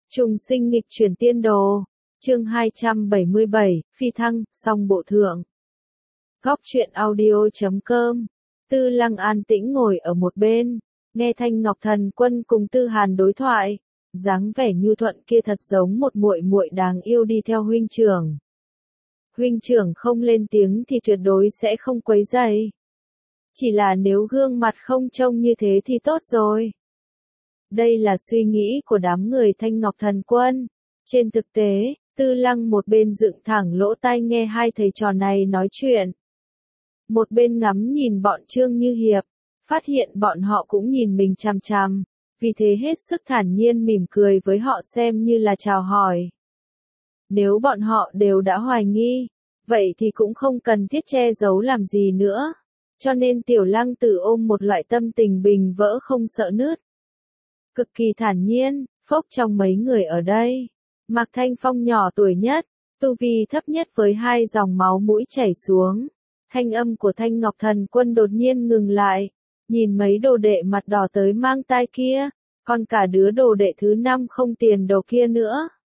Trùng sinh nghịch chuyển tiên đồ. Chương 277, Phi thăng, song bộ thượng. Góc truyện audio.com. Tư Lăng an tĩnh ngồi ở một bên, nghe Thanh Ngọc Thần Quân cùng Tư Hàn đối thoại, dáng vẻ nhu thuận kia thật giống một muội muội đáng yêu đi theo huynh trưởng. Huynh trưởng không lên tiếng thì tuyệt đối sẽ không quấy rầy. Chỉ là nếu gương mặt không trông như thế thì tốt rồi. Đây là suy nghĩ của đám người Thanh Ngọc Thần Quân. Trên thực tế, Tư Lăng một bên dựng thẳng lỗ tai nghe hai thầy trò này nói chuyện. Một bên ngắm nhìn bọn Trương Như Hiệp, phát hiện bọn họ cũng nhìn mình chằm chằm, vì thế hết sức thản nhiên mỉm cười với họ xem như là chào hỏi. Nếu bọn họ đều đã hoài nghi, vậy thì cũng không cần thiết che giấu làm gì nữa. Cho nên Tiểu Lăng Tử ôm một loại tâm tình bình vỡ không sợ nứt. Cực kỳ thản nhiên, phốc trong mấy người ở đây. Mạc Thanh Phong nhỏ tuổi nhất, tu vi thấp nhất với hai dòng máu mũi chảy xuống. Thanh âm của Thanh Ngọc Thần Quân đột nhiên ngừng lại, nhìn mấy đồ đệ mặt đỏ tới mang tai kia, còn cả đứa đồ đệ thứ 5 không tiền đồ kia nữa.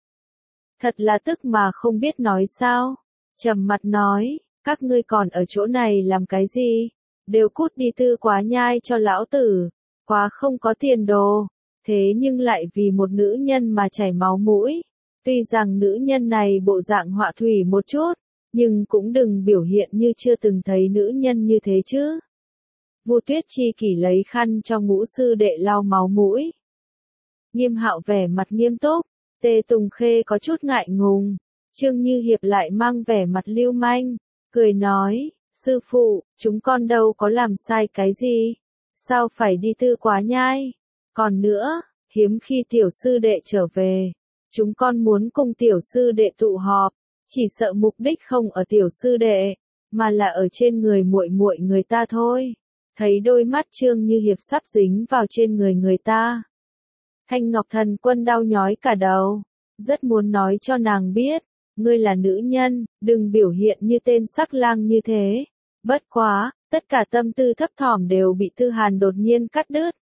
Thật là tức mà không biết nói sao, trầm mặt nói, các ngươi còn ở chỗ này làm cái gì, đều cút đi Tư Quá Nhai cho lão tử, quá không có tiền đồ, thế nhưng lại vì một nữ nhân mà chảy máu mũi. Tuy rằng nữ nhân này bộ dạng họa thủy một chút, nhưng cũng đừng biểu hiện như chưa từng thấy nữ nhân như thế chứ. Vu Tuyết Chi Kỷ lấy khăn cho Ngũ sư đệ lau máu mũi. Nghiêm Hạo vẻ mặt nghiêm túc, Tề Tùng Khê có chút ngại ngùng, Trương Như Hiệp lại mang vẻ mặt lưu manh, cười nói, sư phụ, chúng con đâu có làm sai cái gì, sao phải đi Tư Quá Nhai, còn nữa, hiếm khi tiểu sư đệ trở về. Chúng con muốn cùng tiểu sư đệ tụ họp, chỉ sợ mục đích không ở tiểu sư đệ, mà là ở trên người muội muội người ta thôi. Thấy đôi mắt Trương Như Hiệp sắp dính vào trên người ta. Thanh Ngọc Thần Quân đau nhói cả đầu, rất muốn nói cho nàng biết, ngươi là nữ nhân, đừng biểu hiện như tên sắc lang như thế. Bất quá, tất cả tâm tư thấp thỏm đều bị Tư Hàn đột nhiên cắt đứt.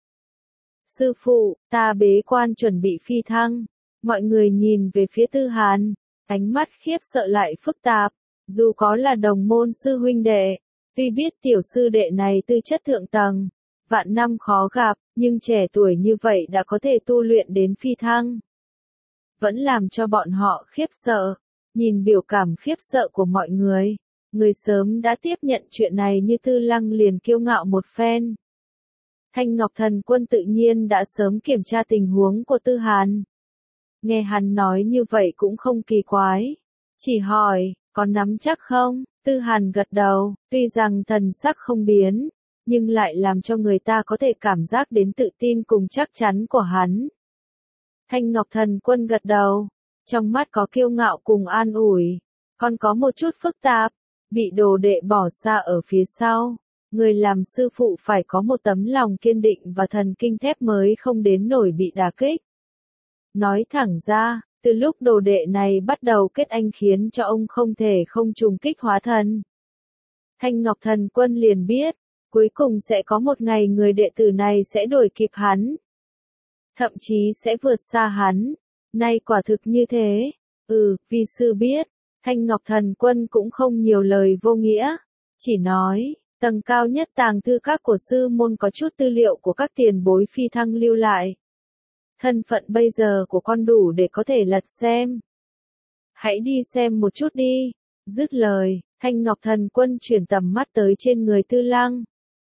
Sư phụ, ta bế quan chuẩn bị phi thăng. Mọi người nhìn về phía Tư Hàn, ánh mắt khiếp sợ lại phức tạp, dù có là đồng môn sư huynh đệ, tuy biết tiểu sư đệ này tư chất thượng tầng, vạn năm khó gặp, nhưng trẻ tuổi như vậy đã có thể tu luyện đến phi thăng. Vẫn làm cho bọn họ khiếp sợ, nhìn biểu cảm khiếp sợ của mọi người sớm đã tiếp nhận chuyện này như Tư Lăng liền kiêu ngạo một phen. Thanh Ngọc Thần Quân tự nhiên đã sớm kiểm tra tình huống của Tư Hàn. Nghe hắn nói như vậy cũng không kỳ quái. Chỉ hỏi, có nắm chắc không? Tư Hàn gật đầu, tuy rằng thần sắc không biến, nhưng lại làm cho người ta có thể cảm giác đến tự tin cùng chắc chắn của hắn. Thanh Ngọc Thần Quân gật đầu, trong mắt có kiêu ngạo cùng an ủi, còn có một chút phức tạp, bị đồ đệ bỏ xa ở phía sau. Người làm sư phụ phải có một tấm lòng kiên định và thần kinh thép mới không đến nổi bị đả kích. Nói thẳng ra, từ lúc đồ đệ này bắt đầu kết anh khiến cho ông không thể không trùng kích hóa thần. Thanh Ngọc Thần Quân liền biết, cuối cùng sẽ có một ngày người đệ tử này sẽ đuổi kịp hắn. Thậm chí sẽ vượt xa hắn. Nay quả thực như thế. Vi sư biết. Thanh Ngọc Thần Quân cũng không nhiều lời vô nghĩa. Chỉ nói, tầng cao nhất tàng thư các của sư môn có chút tư liệu của các tiền bối phi thăng lưu lại. Thân phận bây giờ của con đủ để có thể lật xem. Hãy đi xem một chút đi. Dứt lời, Thanh Ngọc Thần Quân chuyển tầm mắt tới trên người Tư Lăng.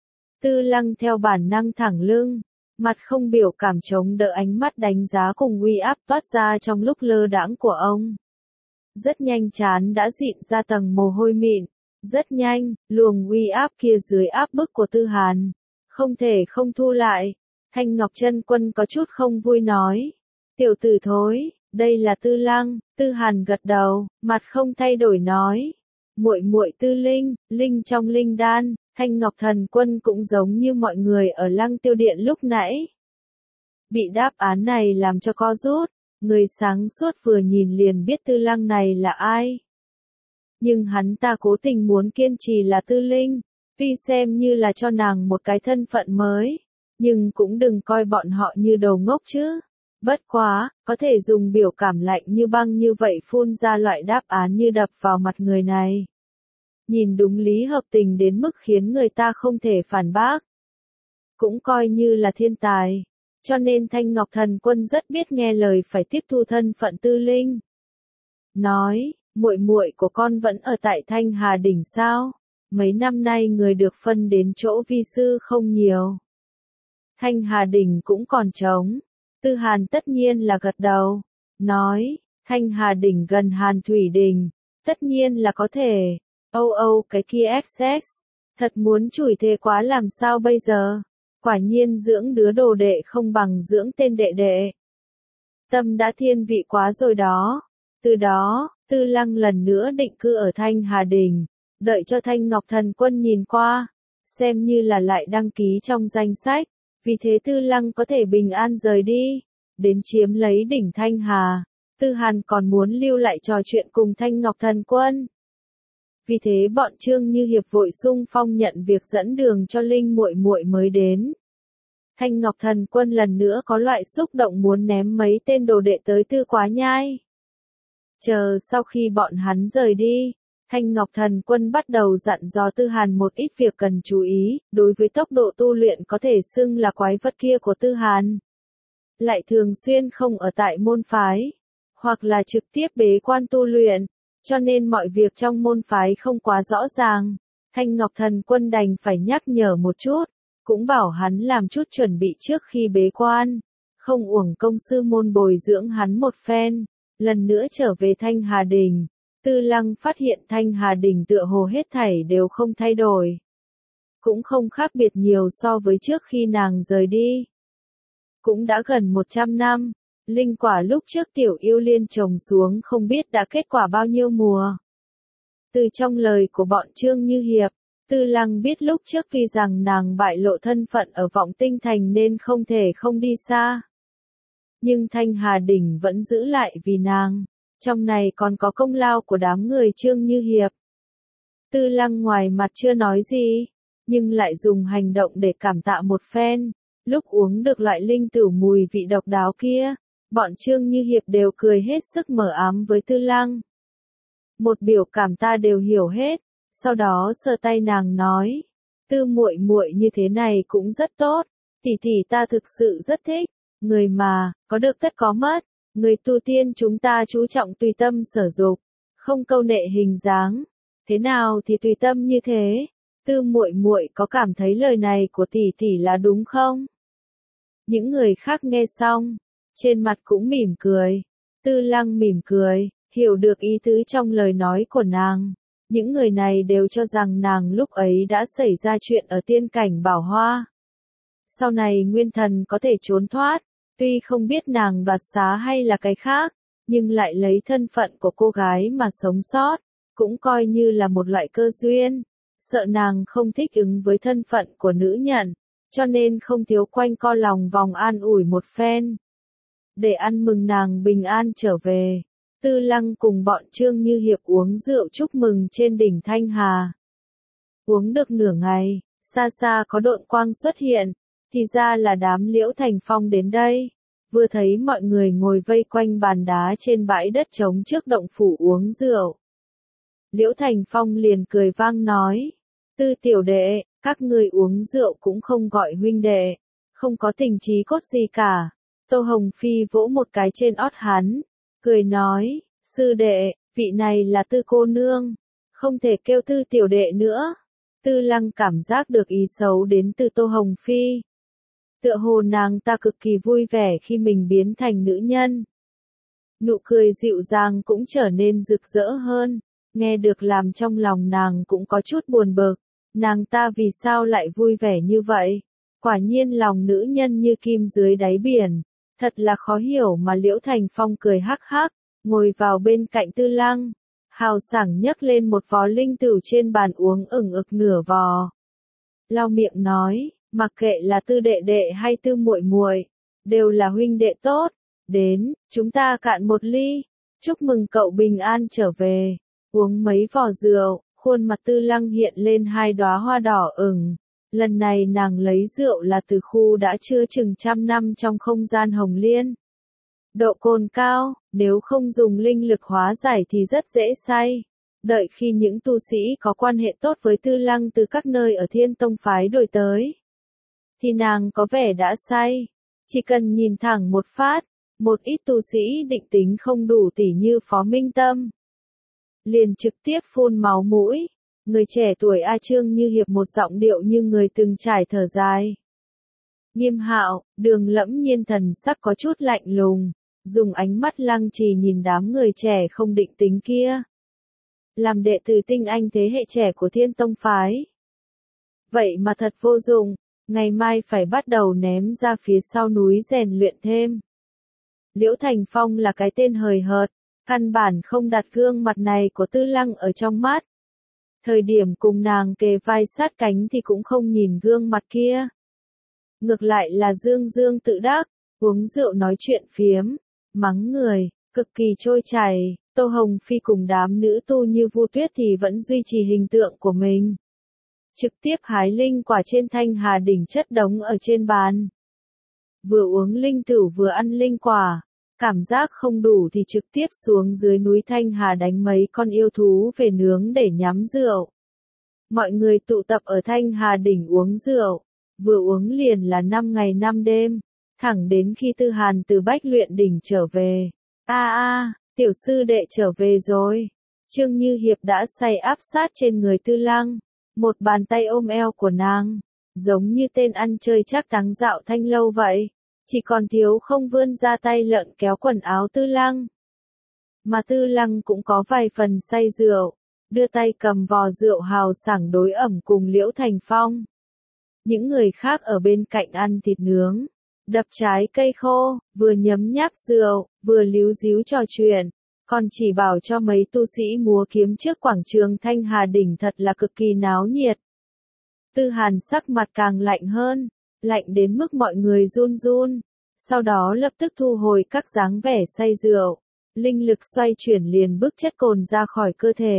Tư Lăng theo bản năng thẳng lưng, mặt không biểu cảm chống đỡ ánh mắt đánh giá cùng uy áp toát ra trong lúc lơ đãng của ông. Rất nhanh chán đã dịn ra tầng mồ hôi mịn. Rất nhanh, luồng uy áp kia dưới áp bức của Tư Hàn, không thể không thu lại. Thanh Ngọc Chân Quân có chút không vui nói, tiểu tử thối, đây là Tư Lăng. Tư Hàn gật đầu, mặt không thay đổi nói, muội muội Tư Linh, linh trong linh đan. Thanh Ngọc Thần Quân cũng giống như mọi người ở Lăng Tiêu Điện lúc nãy. Bị đáp án này làm cho co rút, người sáng suốt vừa nhìn liền biết Tư Lăng này là ai. Nhưng hắn ta cố tình muốn kiên trì là Tư Linh, tuy xem như là cho nàng một cái thân phận mới, nhưng cũng đừng coi bọn họ như đồ ngốc chứ. Bất quá, có thể dùng biểu cảm lạnh như băng như vậy phun ra loại đáp án như đập vào mặt người này. Nhìn đúng lý hợp tình đến mức khiến người ta không thể phản bác. Cũng coi như là thiên tài. Cho nên Thanh Ngọc Thần Quân rất biết nghe lời phải tiếp thu thân phận Tư Linh. Nói, muội muội của con vẫn ở tại Thanh Hà Đỉnh sao? Mấy năm nay người được phân đến chỗ vi sư không nhiều. Thanh Hà Đỉnh cũng còn trống. Tư Hàn tất nhiên là gật đầu. Nói, Thanh Hà Đỉnh gần Hàn Thủy Đỉnh. Tất nhiên là có thể. Cái kia XX. Thật muốn chửi thề quá làm sao bây giờ? Quả nhiên dưỡng đứa đồ đệ không bằng dưỡng tên đệ đệ. Tâm đã thiên vị quá rồi đó. Từ đó, Tư Lăng lần nữa định cư ở Thanh Hà Đỉnh, đợi cho Thanh Ngọc Thần Quân nhìn qua, xem như là lại đăng ký trong danh sách, vì thế Tư Lăng có thể bình an rời đi, đến chiếm lấy đỉnh Thanh Hà. Tư Hàn còn muốn lưu lại trò chuyện cùng Thanh Ngọc Thần Quân. Vì thế bọn Trương Như Hiệp vội xung phong nhận việc dẫn đường cho Linh muội muội mới đến. Thanh Ngọc Thần Quân lần nữa có loại xúc động muốn ném mấy tên đồ đệ tới Tư Quá Nhai. Chờ sau khi bọn hắn rời đi, Thanh Ngọc Thần Quân bắt đầu dặn dò Tư Hàn một ít việc cần chú ý, đối với tốc độ tu luyện có thể xưng là quái vật kia của Tư Hàn. Lại thường xuyên không ở tại môn phái, hoặc là trực tiếp bế quan tu luyện, cho nên mọi việc trong môn phái không quá rõ ràng. Thanh Ngọc Thần Quân đành phải nhắc nhở một chút, cũng bảo hắn làm chút chuẩn bị trước khi bế quan, không uổng công sư môn bồi dưỡng hắn một phen. Lần nữa trở về Thanh Hà Đỉnh, Tư Lăng phát hiện Thanh Hà Đỉnh tựa hồ hết thảy đều không thay đổi. Cũng không khác biệt nhiều so với trước khi nàng rời đi. Cũng đã gần 100 năm, linh quả lúc trước Tiểu Yêu Liên trồng xuống không biết đã kết quả bao nhiêu mùa. Từ trong lời của bọn Trương Như Hiệp, Tư Lăng biết lúc trước vì rằng nàng bại lộ thân phận ở Vọng Tinh Thành nên không thể không đi xa. Nhưng Thanh Hà Đỉnh vẫn giữ lại vì nàng, trong này còn có công lao của đám người Trương Như Hiệp. Tư Lăng ngoài mặt chưa nói gì, nhưng lại dùng hành động để cảm tạ một phen. Lúc uống được loại linh tửu mùi vị độc đáo kia, bọn Trương Như Hiệp đều cười hết sức mờ ám với Tư Lăng. Một biểu cảm ta đều hiểu hết, sau đó sờ tay nàng nói, Tư muội muội như thế này cũng rất tốt, tỷ tỷ ta thực sự rất thích, người mà, có được tất có mất, người tu tiên chúng ta chú trọng tùy tâm sở dục, không câu nệ hình dáng, thế nào thì tùy tâm như thế. Tư muội muội có cảm thấy lời này của tỷ tỷ là đúng không? Những người khác nghe xong, trên mặt cũng mỉm cười. Tư Lăng mỉm cười, hiểu được ý tứ trong lời nói của nàng. Những người này đều cho rằng nàng lúc ấy đã xảy ra chuyện ở tiên cảnh Bảo Hoa. Sau này Nguyên Thần có thể trốn thoát, tuy không biết nàng đoạt xá hay là cái khác, nhưng lại lấy thân phận của cô gái mà sống sót, cũng coi như là một loại cơ duyên. Sợ nàng không thích ứng với thân phận của nữ nhận, cho nên không thiếu quanh co lòng vòng an ủi một phen. Để ăn mừng nàng bình an trở về, Tư Lăng cùng bọn Trương Như Hiệp uống rượu chúc mừng trên đỉnh Thanh Hà. Uống được nửa ngày, xa xa có độn quang xuất hiện, thì ra là đám Liễu Thành Phong đến đây. Vừa thấy mọi người ngồi vây quanh bàn đá trên bãi đất trống trước động phủ uống rượu. Liễu Thành Phong liền cười vang nói, Tư tiểu đệ, các ngươi uống rượu cũng không gọi huynh đệ, không có tình chí cốt gì cả. Tô Hồng Phi vỗ một cái trên ót hắn, cười nói, sư đệ, vị này là Tư cô nương, không thể kêu Tư tiểu đệ nữa. Tư Lăng cảm giác được ý xấu đến từ Tô Hồng Phi. Tựa hồ nàng ta cực kỳ vui vẻ khi mình biến thành nữ nhân. Nụ cười dịu dàng cũng trở nên rực rỡ hơn, nghe được làm trong lòng nàng cũng có chút buồn bực. Nàng ta vì sao lại vui vẻ như vậy? Quả nhiên lòng nữ nhân như kim dưới đáy biển. Thật là khó hiểu mà Liễu Thành Phong cười hắc hắc, ngồi vào bên cạnh Tư Lăng. Hào sảng nhấc lên một vò linh tửu trên bàn uống ửng ực nửa vò. Lau miệng nói, mặc kệ là Tư đệ đệ hay Tư muội muội, đều là huynh đệ tốt. Đến, chúng ta cạn một ly, chúc mừng cậu bình an trở về. Uống mấy vò rượu, khuôn mặt Tư Lăng hiện lên hai đóa hoa đỏ ửng. Lần này nàng lấy rượu là từ khu đã chưa chừng trăm năm trong không gian Hồng Liên. Độ cồn cao, nếu không dùng linh lực hóa giải thì rất dễ say. Đợi khi những tu sĩ có quan hệ tốt với Tư Lăng từ các nơi ở Thiên Tông phái đổi tới, thì nàng có vẻ đã say. Chỉ cần nhìn thẳng một phát, một ít tu sĩ định tính không đủ tỉ như Phó Minh Tâm, liền trực tiếp phun máu mũi. Người trẻ tuổi A Trương Như Hiệp một giọng điệu như người từng trải thở dài. Nghiêm Hạo, Đường Lẫm Nhiên thần sắc có chút lạnh lùng, dùng ánh mắt lăng trì nhìn đám người trẻ không định tính kia. Làm đệ tử tinh anh thế hệ trẻ của Thiên Tông phái. Vậy mà thật vô dụng, ngày mai phải bắt đầu ném ra phía sau núi rèn luyện thêm. Liễu Thành Phong là cái tên hời hợt, căn bản không đặt gương mặt này của Tư Lăng ở trong mắt. Thời điểm cùng nàng kề vai sát cánh thì cũng không nhìn gương mặt kia. Ngược lại là Dương Dương tự đắc, uống rượu nói chuyện phiếm, mắng người, cực kỳ trôi chảy. Tô Hồng Phi cùng đám nữ tu như Vu Tuyết thì vẫn duy trì hình tượng của mình. Trực tiếp hái linh quả trên Thanh Hà đỉnh chất đống ở trên bàn. Vừa uống linh tửu vừa ăn linh quả, cảm giác không đủ thì trực tiếp xuống dưới núi Thanh Hà đánh mấy con yêu thú về nướng để nhắm rượu. Mọi người tụ tập ở Thanh Hà đỉnh uống rượu, vừa uống liền là 5 ngày 5 đêm, thẳng đến khi Tư Hàn từ Bách Luyện đỉnh trở về. Tiểu sư đệ trở về rồi. Trương Như Hiệp đã say áp sát trên người Tư Lăng, một bàn tay ôm eo của nàng, giống như tên ăn chơi chắc táng dạo thanh lâu vậy, chỉ còn thiếu không vươn ra tay lợn kéo quần áo Tư Lăng. Mà Tư Lăng cũng có vài phần say rượu, đưa tay cầm vò rượu hào sảng đối ẩm cùng Liễu Thành Phong. Những người khác ở bên cạnh ăn thịt nướng, đập trái cây khô, vừa nhấm nháp rượu, vừa líu díu trò chuyện, còn chỉ bảo cho mấy tu sĩ múa kiếm trước quảng trường Thanh Hà đỉnh thật là cực kỳ náo nhiệt. Tư Hàn sắc mặt càng lạnh hơn, lạnh đến mức mọi người run run, sau đó lập tức thu hồi các dáng vẻ say rượu, linh lực xoay chuyển liền bức chất cồn ra khỏi cơ thể.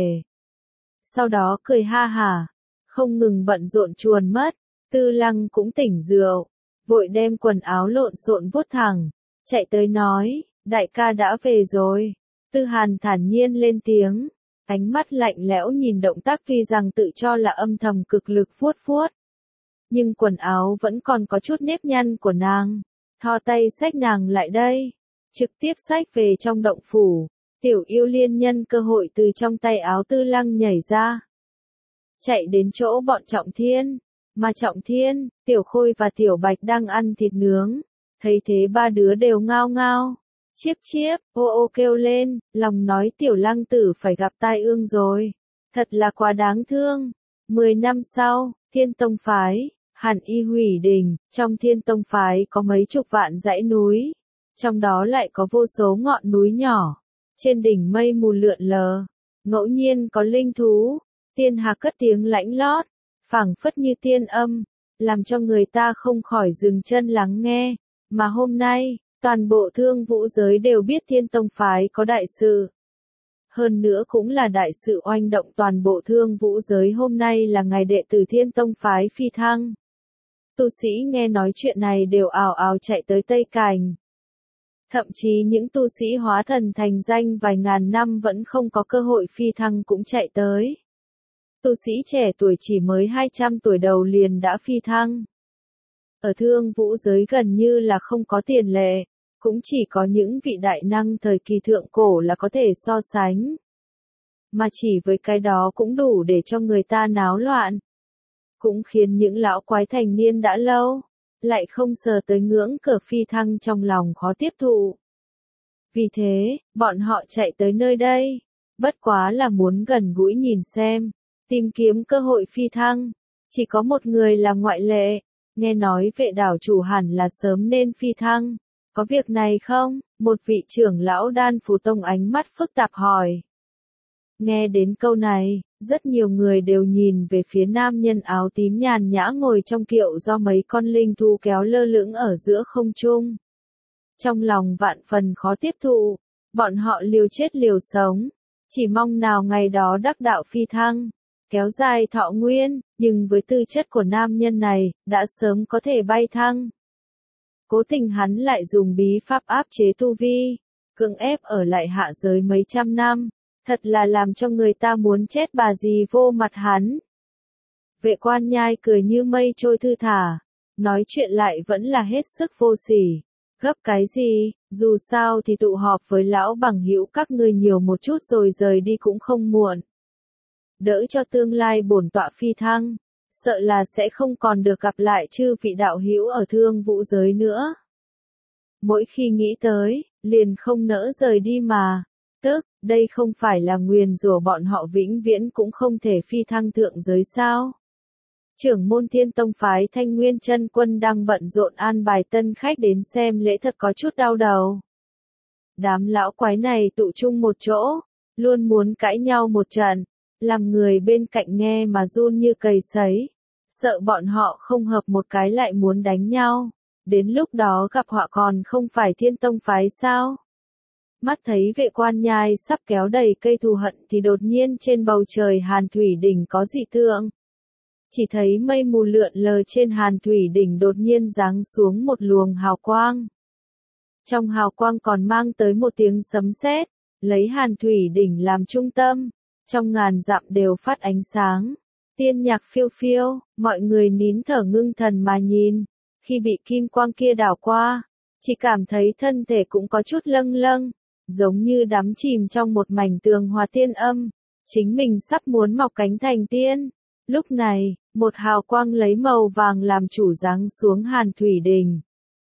Sau đó cười ha hả, không ngừng bận rộn chuồn mất. Tư Lăng cũng tỉnh rượu, vội đem quần áo lộn xộn vuốt thẳng, chạy tới nói, đại ca đã về rồi. Tư Hàn thản nhiên lên tiếng, ánh mắt lạnh lẽo nhìn động tác tuy rằng tự cho là âm thầm cực lực vuốt vuốt. Nhưng quần áo vẫn còn có chút nếp nhăn của nàng, thò tay xách nàng lại đây, trực tiếp xách về trong động phủ. Tiểu Yêu Liên nhân cơ hội từ trong tay áo Tư Lăng nhảy ra, chạy đến chỗ bọn Trọng Thiên. Mà Trọng Thiên, Tiểu Khôi và Tiểu Bạch đang ăn thịt nướng, thấy thế ba đứa đều ngao ngao, chiếp chiếp, ô ô kêu lên, lòng nói Tiểu Lăng tử phải gặp tai ương rồi, thật là quá đáng thương. 10 năm sau, Thiên Tông phái, Hàn Y hủy đỉnh, trong Thiên Tông phái có mấy chục vạn dãy núi, trong đó lại có vô số ngọn núi nhỏ, trên đỉnh mây mù lượn lờ, ngẫu nhiên có linh thú, tiên hà cất tiếng lãnh lót, phảng phất như tiên âm, làm cho người ta không khỏi dừng chân lắng nghe. Mà hôm nay, toàn bộ Thương Vũ giới đều biết Thiên Tông phái có đại sự. Hơn nữa cũng là đại sự oanh động toàn bộ Thương Vũ giới. Hôm nay là ngày đệ tử Thiên Tông phái phi thăng. Tu sĩ nghe nói chuyện này đều ào ào chạy tới Tây Cảnh. Thậm chí những tu sĩ hóa thần thành danh vài ngàn năm vẫn không có cơ hội phi thăng cũng chạy tới. Tu sĩ trẻ tuổi chỉ mới 200 tuổi đầu liền đã phi thăng. Ở Thương Vũ giới gần như là không có tiền lệ, cũng chỉ có những vị đại năng thời kỳ thượng cổ là có thể so sánh. Mà chỉ với cái đó cũng đủ để cho người ta náo loạn. Cũng khiến những lão quái thành niên đã lâu, lại không sờ tới ngưỡng cửa phi thăng trong lòng khó tiếp thụ. Vì thế, bọn họ chạy tới nơi đây, bất quá là muốn gần gũi nhìn xem, tìm kiếm cơ hội phi thăng. Chỉ có một người là ngoại lệ, nghe nói vệ đảo chủ hẳn là sớm nên phi thăng. Có việc này không? Một vị trưởng lão Đan Phù Tông ánh mắt phức tạp hỏi. Nghe đến câu này, rất nhiều người đều nhìn về phía nam nhân áo tím nhàn nhã ngồi trong kiệu do mấy con linh thú kéo lơ lửng ở giữa không trung. Trong lòng vạn phần khó tiếp thụ, bọn họ liều chết liều sống, chỉ mong nào ngày đó đắc đạo phi thăng, kéo dài thọ nguyên, nhưng với tư chất của nam nhân này, đã sớm có thể bay thăng. cố tình hắn lại dùng bí pháp áp chế tu vi, cưỡng ép ở lại hạ giới mấy trăm năm, thật là làm cho người ta muốn chết bà gì vô mặt hắn. Vệ Quan Nhai cười như mây trôi thư thả, nói chuyện lại vẫn là hết sức vô sỉ. Gấp cái gì, dù sao thì tụ họp với lão bằng hữu các ngươi nhiều một chút rồi rời đi cũng không muộn. Đỡ cho tương lai bổn tọa phi thăng, sợ là sẽ không còn được gặp lại chư vị đạo hữu ở Thương Vũ giới nữa. Mỗi khi nghĩ tới, liền không nỡ rời đi mà. Tức, đây không phải là nguyền rủa bọn họ vĩnh viễn cũng không thể phi thăng thượng giới sao? Trưởng môn Thiên Tông phái Thanh Nguyên Chân Quân đang bận rộn an bài tân khách đến xem lễ thật có chút đau đầu. Đám lão quái này tụ chung một chỗ, luôn muốn cãi nhau một trận, làm người bên cạnh nghe mà run như cầy sấy, sợ bọn họ không hợp một cái lại muốn đánh nhau, đến lúc đó gặp họa còn không phải Thiên Tông phái sao? Mắt thấy Vệ Quan Nhai sắp kéo đầy cây thù hận thì đột nhiên trên bầu trời Hàn Thủy Đỉnh có dị tượng. Chỉ thấy mây mù lượn lờ trên Hàn Thủy Đỉnh đột nhiên giáng xuống một luồng hào quang. Trong hào quang còn mang tới một tiếng sấm sét, lấy Hàn Thủy Đỉnh làm trung tâm, trong ngàn dặm đều phát ánh sáng. Tiên nhạc phiêu phiêu, mọi người nín thở ngưng thần mà nhìn, khi bị kim quang kia đảo qua, chỉ cảm thấy thân thể cũng có chút lâng lâng, giống như đắm chìm trong một mảnh tường hòa tiên âm, chính mình sắp muốn mọc cánh thành tiên. Lúc này, một hào quang lấy màu vàng làm chủ giáng xuống Hàn Thủy Đỉnh.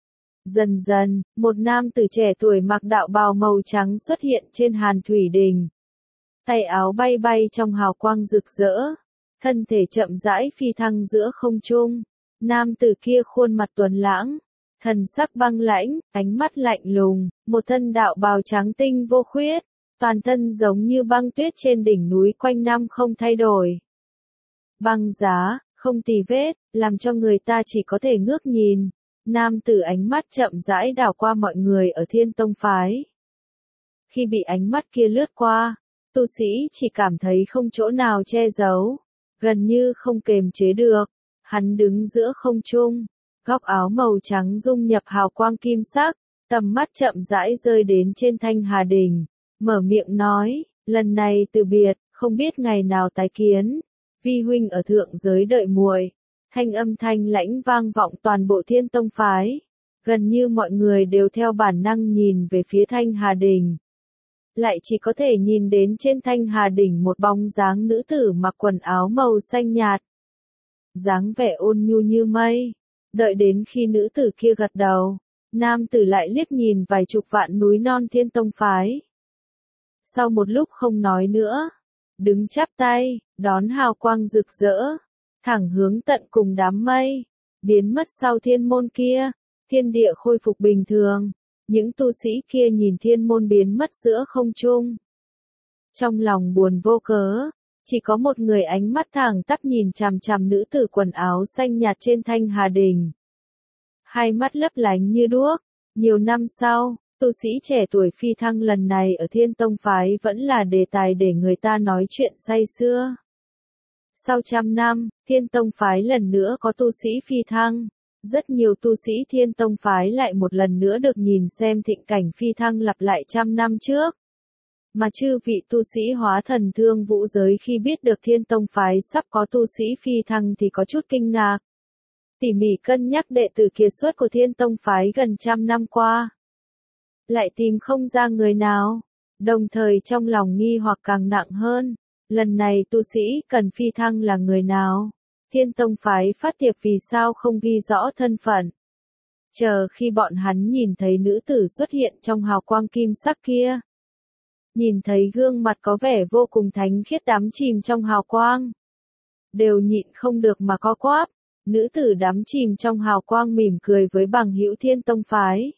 Dần dần, một nam tử trẻ tuổi mặc đạo bào màu trắng xuất hiện trên Hàn Thủy Đỉnh. Tay áo bay bay trong hào quang rực rỡ, thân thể chậm rãi phi thăng giữa không trung. Nam tử kia khuôn mặt tuấn lãng, thần sắc băng lãnh, ánh mắt lạnh lùng, một thân đạo bào trắng tinh vô khuyết, toàn thân giống như băng tuyết trên đỉnh núi quanh năm không thay đổi. Băng giá, không tì vết, làm cho người ta chỉ có thể ngước nhìn. Nam tử ánh mắt chậm rãi đảo qua mọi người ở Thiên Tông phái. Khi bị ánh mắt kia lướt qua, tu sĩ chỉ cảm thấy không chỗ nào che giấu, gần như không kềm chế được. Hắn đứng giữa không trung, góc áo màu trắng dung nhập hào quang kim sắc, tầm mắt chậm rãi rơi đến trên Thanh Hà Đỉnh, mở miệng nói, lần này từ biệt, không biết ngày nào tái kiến. Vi huynh ở thượng giới đợi muội. Thanh âm thanh lãnh vang vọng toàn bộ Thiên Tông phái. Gần như mọi người đều theo bản năng nhìn về phía Thanh Hà Đỉnh. Lại chỉ có thể nhìn đến trên Thanh Hà Đỉnh một bóng dáng nữ tử mặc quần áo màu xanh nhạt. Dáng vẻ ôn nhu như mây. Đợi đến khi nữ tử kia gật đầu, nam tử lại liếc nhìn vài chục vạn núi non Thiên Tông phái. Sau một lúc không nói nữa, đứng chắp tay, đón hào quang rực rỡ, thẳng hướng tận cùng đám mây, biến mất sau thiên môn kia, thiên địa khôi phục bình thường, những tu sĩ kia nhìn thiên môn biến mất giữa không trung. Trong lòng buồn vô cớ, chỉ có một người ánh mắt thẳng tắp nhìn chằm chằm nữ tử quần áo xanh nhạt trên Thanh Hà Đỉnh. Hai mắt lấp lánh như đuốc, nhiều năm sau, tu sĩ trẻ tuổi phi thăng lần này ở Thiên Tông phái vẫn là đề tài để người ta nói chuyện say sưa. Sau trăm năm, Thiên Tông phái lần nữa có tu sĩ phi thăng. Rất nhiều tu sĩ Thiên Tông phái lại một lần nữa được nhìn xem thịnh cảnh phi thăng lặp lại trăm năm trước. Mà chư vị tu sĩ hóa thần Thương Vũ giới khi biết được Thiên Tông phái sắp có tu sĩ phi thăng thì có chút kinh ngạc. Tỉ mỉ cân nhắc đệ tử kiệt xuất của Thiên Tông phái gần trăm năm qua, lại tìm không ra người nào, đồng thời trong lòng nghi hoặc càng nặng hơn, lần này tu sĩ cần phi thăng là người nào? Thiên Tông phái phát thiệp vì sao không ghi rõ thân phận? Chờ khi bọn hắn nhìn thấy nữ tử xuất hiện trong hào quang kim sắc kia, nhìn thấy gương mặt có vẻ vô cùng thánh khiết đắm chìm trong hào quang, đều nhịn không được mà co quắp. Nữ tử đắm chìm trong hào quang mỉm cười với bằng hữu Thiên Tông phái.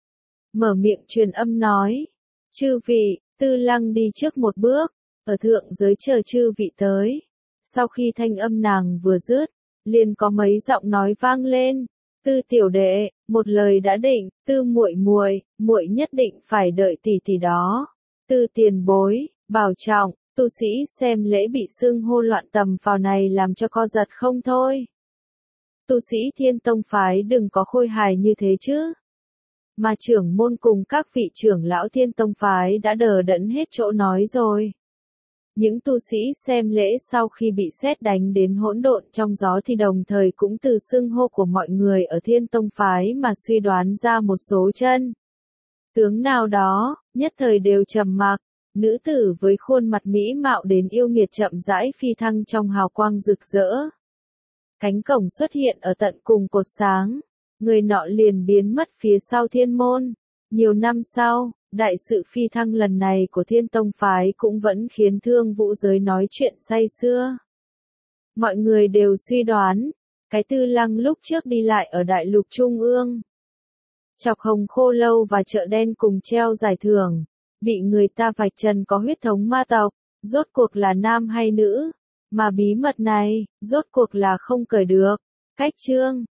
Mở miệng truyền âm nói, chư vị, Tư Lăng đi trước một bước, ở thượng giới chờ chư vị tới. Sau khi thanh âm nàng vừa dứt, liền có mấy giọng nói vang lên, Tư tiểu đệ, một lời đã định, Tư muội muội, muội nhất định phải đợi tỷ tỷ đó. Tư tiền bối, bảo trọng, tu sĩ xem lễ bị xưng hô loạn tầm phào này làm cho co giật không thôi. Tu sĩ Thiên Tông phái đừng có khôi hài như thế chứ. Mà trưởng môn cùng các vị trưởng lão Thiên Tông phái đã đờ đẫn hết chỗ nói rồi. Những tu sĩ xem lễ sau khi bị sét đánh đến hỗn độn trong gió thì đồng thời cũng từ xưng hô của mọi người ở Thiên Tông phái mà suy đoán ra một số chân tướng nào đó, nhất thời đều trầm mặc. Nữ tử với khuôn mặt mỹ mạo đến yêu nghiệt chậm rãi phi thăng trong hào quang rực rỡ. Cánh cổng xuất hiện ở tận cùng cột sáng, người nọ liền biến mất phía sau thiên môn. Nhiều năm sau, đại sự phi thăng lần này của Thiên Tông phái cũng vẫn khiến Thương Vũ giới nói chuyện say sưa. Mọi người đều suy đoán, cái Tư Lăng lúc trước đi lại ở Đại Lục Trung ương. Chọc Hồng Khô Lâu và Chợ Đen cùng treo giải thưởng, bị người ta vạch trần có huyết thống ma tộc, rốt cuộc là nam hay nữ, mà bí mật này, rốt cuộc là không cởi được. Cách chương